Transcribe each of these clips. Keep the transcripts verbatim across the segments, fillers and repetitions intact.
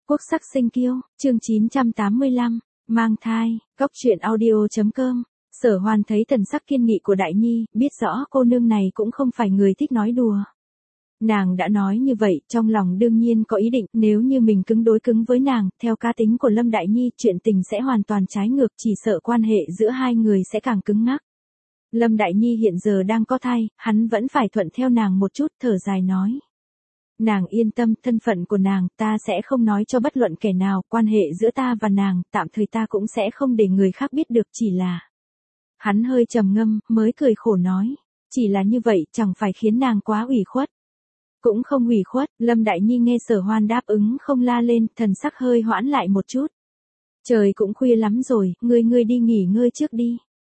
Quốc sắc sinh kiêu, chương chín trăm tám mươi lăm, mang thai, góc truyện audio.com. Sở Hoan thấy thần sắc kiên nghị của Đại Nhi, biết rõ cô nương này cũng không phải người thích nói đùa. Nàng đã nói như vậy, trong lòng đương nhiên có ý định, nếu như mình cứng đối cứng với nàng, theo cá tính của Lâm Đại Nhi, chuyện tình sẽ hoàn toàn trái ngược, chỉ sợ quan hệ giữa hai người sẽ càng cứng ngắc. Lâm Đại Nhi hiện giờ đang có thai, hắn vẫn phải thuận theo nàng một chút, thở dài nói. Nàng yên tâm, thân phận của nàng, ta sẽ không nói cho bất luận kẻ nào, quan hệ giữa ta và nàng, tạm thời ta cũng sẽ không để người khác biết được, chỉ là... Hắn hơi trầm ngâm, mới cười khổ nói, chỉ là như vậy, chẳng phải khiến nàng quá ủy khuất. Cũng không ủy khuất, Lâm Đại Nhi nghe Sở Hoan đáp ứng không la lên, thần sắc hơi hoãn lại một chút. Trời cũng khuya lắm rồi, ngươi ngươi đi nghỉ ngơi trước đi.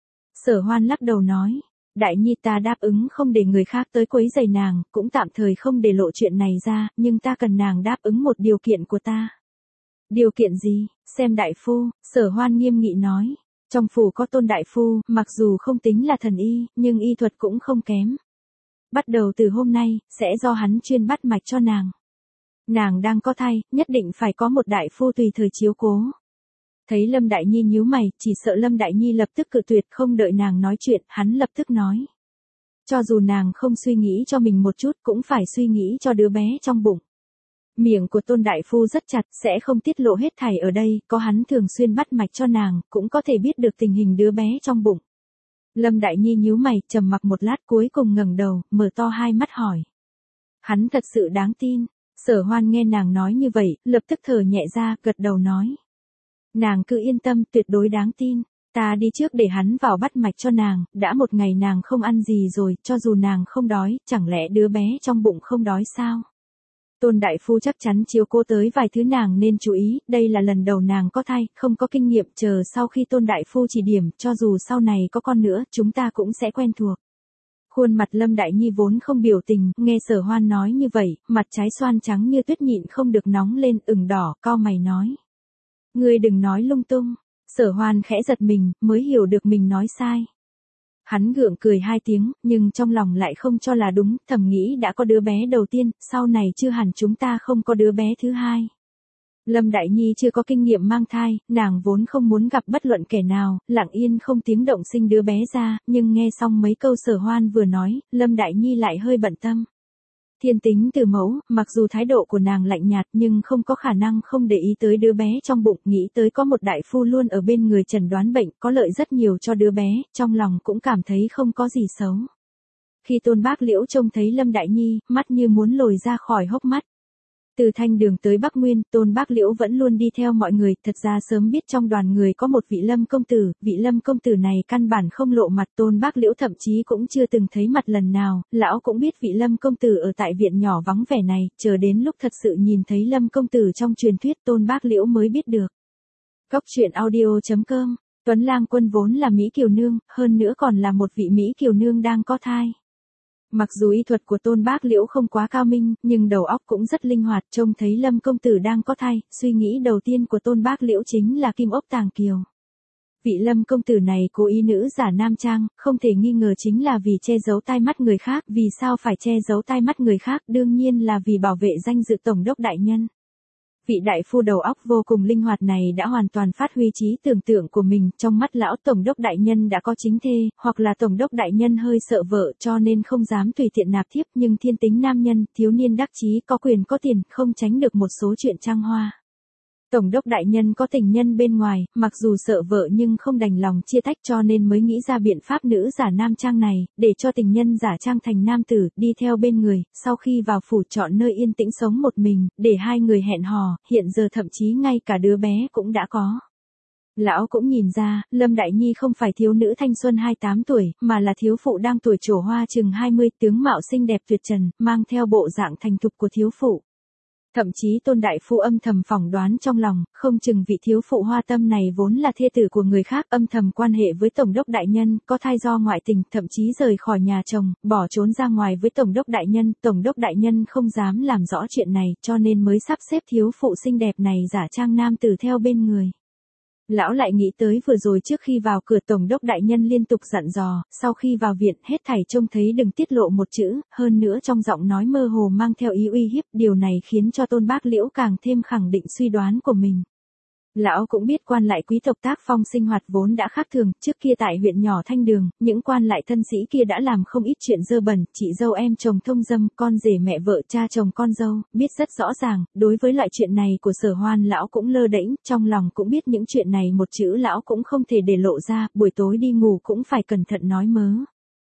Sở Hoan lắc đầu nói. Đại Nhi, ta đáp ứng không để người khác tới quấy rầy nàng, cũng tạm thời không để lộ chuyện này ra, nhưng ta cần nàng đáp ứng một điều kiện của ta. Điều kiện gì? Xem đại phu, Sở Hoan nghiêm nghị nói. Trong phủ có Tôn đại phu, mặc dù không tính là thần y, nhưng y thuật cũng không kém. Bắt đầu từ hôm nay, sẽ do hắn chuyên bắt mạch cho nàng. Nàng đang có thai, nhất định phải có một đại phu tùy thời chiếu cố. Thấy Lâm Đại Nhi nhíu mày, chỉ sợ Lâm Đại Nhi lập tức cự tuyệt, không đợi nàng nói chuyện, hắn lập tức nói. Cho dù nàng không suy nghĩ cho mình một chút, cũng phải suy nghĩ cho đứa bé trong bụng. Miệng của Tôn đại phu rất chặt, sẽ không tiết lộ hết thảy ở đây, có hắn thường xuyên bắt mạch cho nàng, cũng có thể biết được tình hình đứa bé trong bụng. Lâm Đại Nhi nhíu mày, trầm mặc một lát, cuối cùng ngẩng đầu, mở to hai mắt hỏi. Hắn thật sự đáng tin. Sở Hoan nghe nàng nói như vậy, lập tức thở nhẹ ra, gật đầu nói. Nàng cứ yên tâm, tuyệt đối đáng tin. Ta đi trước để hắn vào bắt mạch cho nàng, đã một ngày nàng không ăn gì rồi, cho dù nàng không đói, chẳng lẽ đứa bé trong bụng không đói sao? Tôn đại phu chắc chắn chiếu cố tới vài thứ nàng nên chú ý, đây là lần đầu nàng có thai, không có kinh nghiệm, chờ sau khi Tôn đại phu chỉ điểm, cho dù sau này có con nữa, chúng ta cũng sẽ quen thuộc. Khuôn mặt Lâm Đại Nhi vốn không biểu tình, nghe Sở Hoan nói như vậy, mặt trái xoan trắng như tuyết nhịn không được nóng lên, ửng đỏ, cau mày nói. Ngươi đừng nói lung tung. Sở Hoan khẽ giật mình, mới hiểu được mình nói sai. Hắn gượng cười hai tiếng, nhưng trong lòng lại không cho là đúng, thầm nghĩ đã có đứa bé đầu tiên, sau này chưa hẳn chúng ta không có đứa bé thứ hai. Lâm Đại Nhi chưa có kinh nghiệm mang thai, nàng vốn không muốn gặp bất luận kẻ nào, lặng yên không tiếng động sinh đứa bé ra, nhưng nghe xong mấy câu Sở Hoan vừa nói, Lâm Đại Nhi lại hơi bận tâm. Thiên tính từ mẫu, mặc dù thái độ của nàng lạnh nhạt nhưng không có khả năng không để ý tới đứa bé trong bụng, nghĩ tới có một đại phu luôn ở bên người chẩn đoán bệnh, có lợi rất nhiều cho đứa bé, trong lòng cũng cảm thấy không có gì xấu. Khi Tôn Bác Liễu trông thấy Lâm Đại Nhi, mắt như muốn lồi ra khỏi hốc mắt. Từ Thanh Đường tới Bắc Nguyên, Tôn Bác Liễu vẫn luôn đi theo mọi người, thật ra sớm biết trong đoàn người có một vị Lâm công tử, vị Lâm công tử này căn bản không lộ mặt, Tôn Bác Liễu thậm chí cũng chưa từng thấy mặt lần nào, lão cũng biết vị Lâm công tử ở tại viện nhỏ vắng vẻ này, chờ đến lúc thật sự nhìn thấy Lâm công tử trong truyền thuyết, Tôn Bác Liễu mới biết được. Góc truyện audio.com, Tuấn Lang Quân vốn là Mỹ Kiều Nương, hơn nữa còn là một vị Mỹ Kiều Nương đang có thai. Mặc dù y thuật của Tôn Bác Liễu không quá cao minh, nhưng đầu óc cũng rất linh hoạt, trông thấy Lâm công tử đang có thai, suy nghĩ đầu tiên của Tôn Bác Liễu chính là Kim Ốc Tàng Kiều. Vị Lâm công tử này cố ý nữ giả nam trang, không thể nghi ngờ chính là vì che giấu tai mắt người khác, vì sao phải che giấu tai mắt người khác, đương nhiên là vì bảo vệ danh dự tổng đốc đại nhân. Vị đại phu đầu óc vô cùng linh hoạt này đã hoàn toàn phát huy trí tưởng tượng của mình, trong mắt lão tổng đốc đại nhân đã có chính thê, hoặc là tổng đốc đại nhân hơi sợ vợ cho nên không dám tùy tiện nạp thiếp, nhưng thiên tính nam nhân, thiếu niên đắc chí, có quyền có tiền, không tránh được một số chuyện trăng hoa. Tổng đốc đại nhân có tình nhân bên ngoài, mặc dù sợ vợ nhưng không đành lòng chia tách cho nên mới nghĩ ra biện pháp nữ giả nam trang này, để cho tình nhân giả trang thành nam tử, đi theo bên người, sau khi vào phủ chọn nơi yên tĩnh sống một mình, để hai người hẹn hò, hiện giờ thậm chí ngay cả đứa bé cũng đã có. Lão cũng nhìn ra, Lâm Đại Nhi không phải thiếu nữ thanh xuân hai mươi tám tuổi, mà là thiếu phụ đang tuổi trổ hoa chừng hai mươi, tướng mạo xinh đẹp tuyệt trần, mang theo bộ dạng thành thục của thiếu phụ. Thậm chí Tôn đại phu âm thầm phỏng đoán trong lòng, không chừng vị thiếu phụ hoa tâm này vốn là thê tử của người khác, âm thầm quan hệ với tổng đốc đại nhân, có thai do ngoại tình, thậm chí rời khỏi nhà chồng, bỏ trốn ra ngoài với tổng đốc đại nhân, tổng đốc đại nhân không dám làm rõ chuyện này, cho nên mới sắp xếp thiếu phụ xinh đẹp này giả trang nam tử theo bên người. Lão lại nghĩ tới vừa rồi trước khi vào cửa tổng đốc đại nhân liên tục dặn dò, sau khi vào viện hết thảy trông thấy đừng tiết lộ một chữ, hơn nữa trong giọng nói mơ hồ mang theo ý uy hiếp, điều này khiến cho Tôn Bác Liễu càng thêm khẳng định suy đoán của mình. Lão cũng biết quan lại quý tộc tác phong sinh hoạt vốn đã khác thường, trước kia tại huyện nhỏ Thanh Đường, những quan lại thân sĩ kia đã làm không ít chuyện dơ bẩn, chị dâu em chồng thông dâm, con rể mẹ vợ cha chồng con dâu, biết rất rõ ràng, đối với loại chuyện này của Sở Hoan lão cũng lơ đễnh, trong lòng cũng biết những chuyện này một chữ lão cũng không thể để lộ ra, buổi tối đi ngủ cũng phải cẩn thận nói mớ.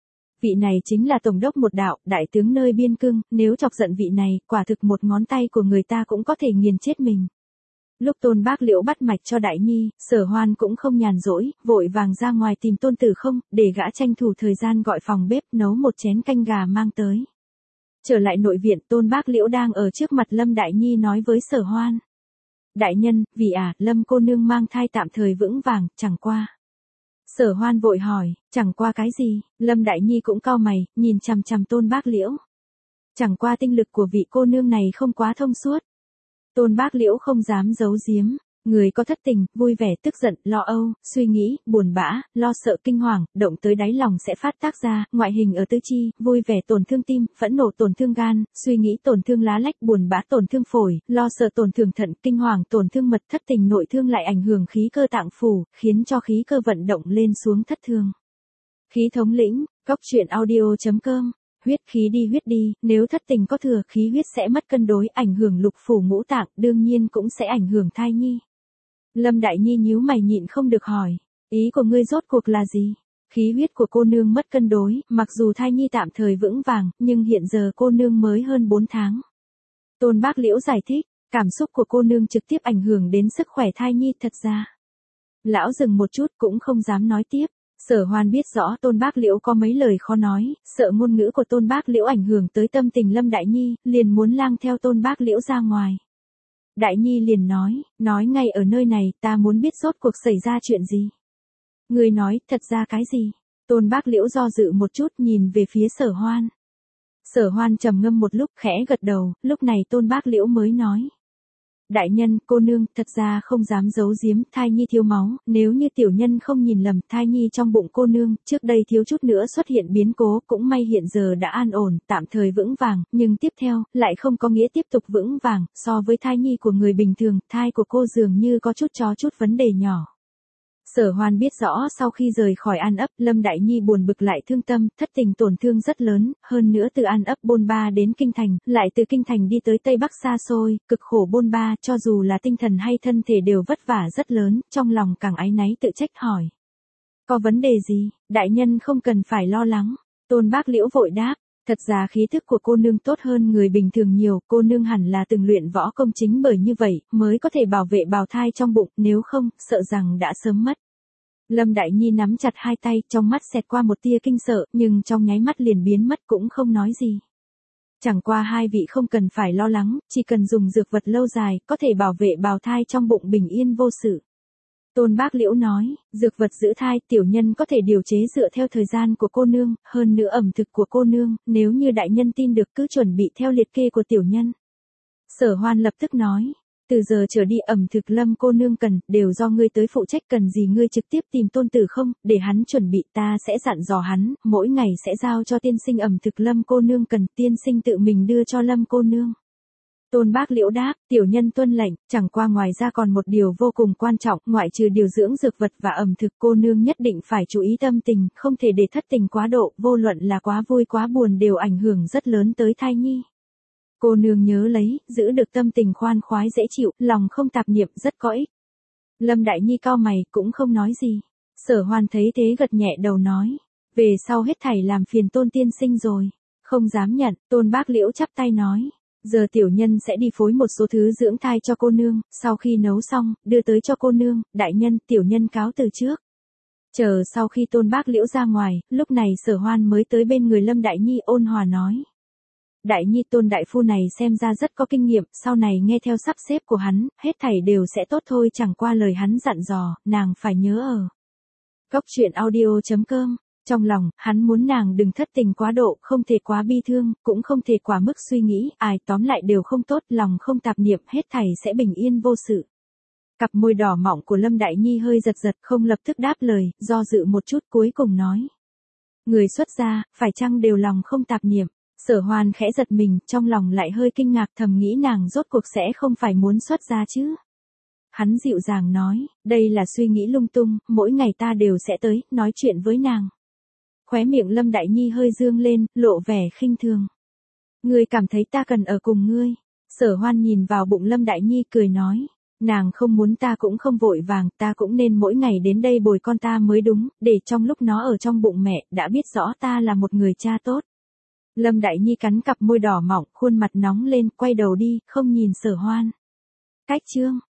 Vị này chính là tổng đốc một đạo, đại tướng nơi biên cương, nếu chọc giận vị này, quả thực một ngón tay của người ta cũng có thể nghiền chết mình. Lúc Tôn Bác Liễu bắt mạch cho Đại Nhi, Sở Hoan cũng không nhàn rỗi, vội vàng ra ngoài tìm Tôn Tử Không, để gã tranh thủ thời gian gọi phòng bếp nấu một chén canh gà mang tới. Trở lại nội viện, Tôn Bác Liễu đang ở trước mặt Lâm Đại Nhi nói với Sở Hoan. Đại nhân, vì à, Lâm cô nương mang thai tạm thời vững vàng, chẳng qua. Sở Hoan vội hỏi, chẳng qua cái gì, Lâm Đại Nhi cũng cau mày, nhìn chằm chằm Tôn Bác Liễu. Chẳng qua tinh lực của vị cô nương này không quá thông suốt. Tôn Bác Liễu không dám giấu giếm, người có thất tình, vui vẻ, tức giận, lo âu, suy nghĩ, buồn bã, lo sợ, kinh hoàng, động tới đáy lòng sẽ phát tác ra, ngoại hình ở tứ chi, vui vẻ tổn thương tim, phẫn nộ tổn thương gan, suy nghĩ tổn thương lá lách, buồn bã tổn thương phổi, lo sợ tổn thương thận, kinh hoàng tổn thương mật, thất tình nội thương lại ảnh hưởng khí cơ tạng phủ, khiến cho khí cơ vận động lên xuống thất thường. Khí thống lĩnh, góc truyện audio chấm com. Huyết khí đi huyết đi, nếu thất tình có thừa khí huyết sẽ mất cân đối, ảnh hưởng lục phủ ngũ tạng, đương nhiên cũng sẽ ảnh hưởng thai nhi. Lâm Đại Nhi nhíu mày nhịn không được hỏi, ý của ngươi rốt cuộc là gì? Khí huyết của cô nương mất cân đối, mặc dù thai nhi tạm thời vững vàng, nhưng hiện giờ cô nương mới hơn bốn tháng. Tôn Bác Liễu giải thích, cảm xúc của cô nương trực tiếp ảnh hưởng đến sức khỏe thai nhi thật ra. Lão dừng một chút cũng không dám nói tiếp. Sở Hoan biết rõ Tôn Bác Liễu có mấy lời khó nói, sợ ngôn ngữ của Tôn Bác Liễu ảnh hưởng tới tâm tình Lâm Đại Nhi, liền muốn lang theo Tôn Bác Liễu ra ngoài. Đại Nhi liền nói, nói ngay ở nơi này, ta muốn biết rốt cuộc xảy ra chuyện gì. Người nói, thật ra cái gì? Tôn Bác Liễu do dự một chút nhìn về phía Sở Hoan. Sở Hoan trầm ngâm một lúc khẽ gật đầu, lúc này Tôn Bác Liễu mới nói. Đại nhân, cô nương, thật ra không dám giấu giếm, thai nhi thiếu máu, nếu như tiểu nhân không nhìn lầm, thai nhi trong bụng cô nương, trước đây thiếu chút nữa xuất hiện biến cố, cũng may hiện giờ đã an ổn, tạm thời vững vàng, nhưng tiếp theo, lại không có nghĩa tiếp tục vững vàng, so với thai nhi của người bình thường, thai của cô dường như có chút chó chút vấn đề nhỏ. Sở Hoan biết rõ sau khi rời khỏi An Ấp, Lâm Đại Nhi buồn bực lại thương tâm, thất tình tổn thương rất lớn, hơn nữa từ An Ấp bôn ba đến Kinh Thành, lại từ Kinh Thành đi tới Tây Bắc xa xôi, cực khổ bôn ba, cho dù là tinh thần hay thân thể đều vất vả rất lớn, trong lòng càng áy náy tự trách hỏi. Có vấn đề gì, đại nhân không cần phải lo lắng, Tôn Bác Liễu vội đáp. Thật ra khí thức của cô nương tốt hơn người bình thường nhiều, cô nương hẳn là từng luyện võ công chính bởi như vậy, mới có thể bảo vệ bào thai trong bụng, nếu không, sợ rằng đã sớm mất. Lâm Đại Nhi nắm chặt hai tay, trong mắt xẹt qua một tia kinh sợ, nhưng trong nháy mắt liền biến mất cũng không nói gì. Chẳng qua hai vị không cần phải lo lắng, chỉ cần dùng dược vật lâu dài, có thể bảo vệ bào thai trong bụng bình yên vô sự. Tôn Bác Liễu nói, dược vật giữ thai, tiểu nhân có thể điều chế dựa theo thời gian của cô nương, hơn nữa ẩm thực của cô nương, nếu như đại nhân tin được cứ chuẩn bị theo liệt kê của tiểu nhân. Sở Hoan lập tức nói, từ giờ trở đi ẩm thực Lâm cô nương cần, đều do ngươi tới phụ trách, cần gì ngươi trực tiếp tìm Tôn Tử Không, để hắn chuẩn bị, ta sẽ dặn dò hắn, mỗi ngày sẽ giao cho tiên sinh ẩm thực Lâm cô nương cần, tiên sinh tự mình đưa cho Lâm cô nương. Tôn Bác Liễu đáp, tiểu nhân tuân lệnh, chẳng qua ngoài ra còn một điều vô cùng quan trọng, ngoại trừ điều dưỡng dược vật và ẩm thực, cô nương nhất định phải chú ý tâm tình, không thể để thất tình quá độ, vô luận là quá vui quá buồn đều ảnh hưởng rất lớn tới thai nhi. Cô nương nhớ lấy, giữ được tâm tình khoan khoái dễ chịu, lòng không tạp niệm rất có ích. Lâm Đại Nhi cau mày, cũng không nói gì. Sở Hoan thấy thế gật nhẹ đầu nói, về sau hết thảy làm phiền Tôn tiên sinh rồi. Không dám nhận, Tôn Bác Liễu chắp tay nói. Giờ tiểu nhân sẽ đi phối một số thứ dưỡng thai cho cô nương, sau khi nấu xong, đưa tới cho cô nương, đại nhân, tiểu nhân cáo từ trước. Chờ sau khi Tôn Bác Liễu ra ngoài, lúc này Sở Hoan mới tới bên người Lâm Đại Nhi ôn hòa nói. Đại Nhi Tôn đại phu này xem ra rất có kinh nghiệm, sau này nghe theo sắp xếp của hắn, hết thảy đều sẽ tốt thôi, chẳng qua lời hắn dặn dò, nàng phải nhớ ở. Góc truyện audio chấm com. Trong lòng, hắn muốn nàng đừng thất tình quá độ, không thể quá bi thương, cũng không thể quá mức suy nghĩ, ai tóm lại đều không tốt, lòng không tạp niệm, hết thảy sẽ bình yên vô sự. Cặp môi đỏ mọng của Lâm Đại Nhi hơi giật giật, không lập tức đáp lời, do dự một chút cuối cùng nói. Người xuất gia, phải chăng đều lòng không tạp niệm? Sở Hoan khẽ giật mình, trong lòng lại hơi kinh ngạc, thầm nghĩ nàng rốt cuộc sẽ không phải muốn xuất gia chứ. Hắn dịu dàng nói, đây là suy nghĩ lung tung, mỗi ngày ta đều sẽ tới, nói chuyện với nàng. Khóe miệng Lâm Đại Nhi hơi dương lên, lộ vẻ khinh thường. Ngươi cảm thấy ta cần ở cùng ngươi. Sở Hoan nhìn vào bụng Lâm Đại Nhi cười nói. Nàng không muốn ta cũng không vội vàng, ta cũng nên mỗi ngày đến đây bồi con ta mới đúng, để trong lúc nó ở trong bụng mẹ, đã biết rõ ta là một người cha tốt. Lâm Đại Nhi cắn cặp môi đỏ mọng, khuôn mặt nóng lên, quay đầu đi, không nhìn Sở Hoan. Cách chương.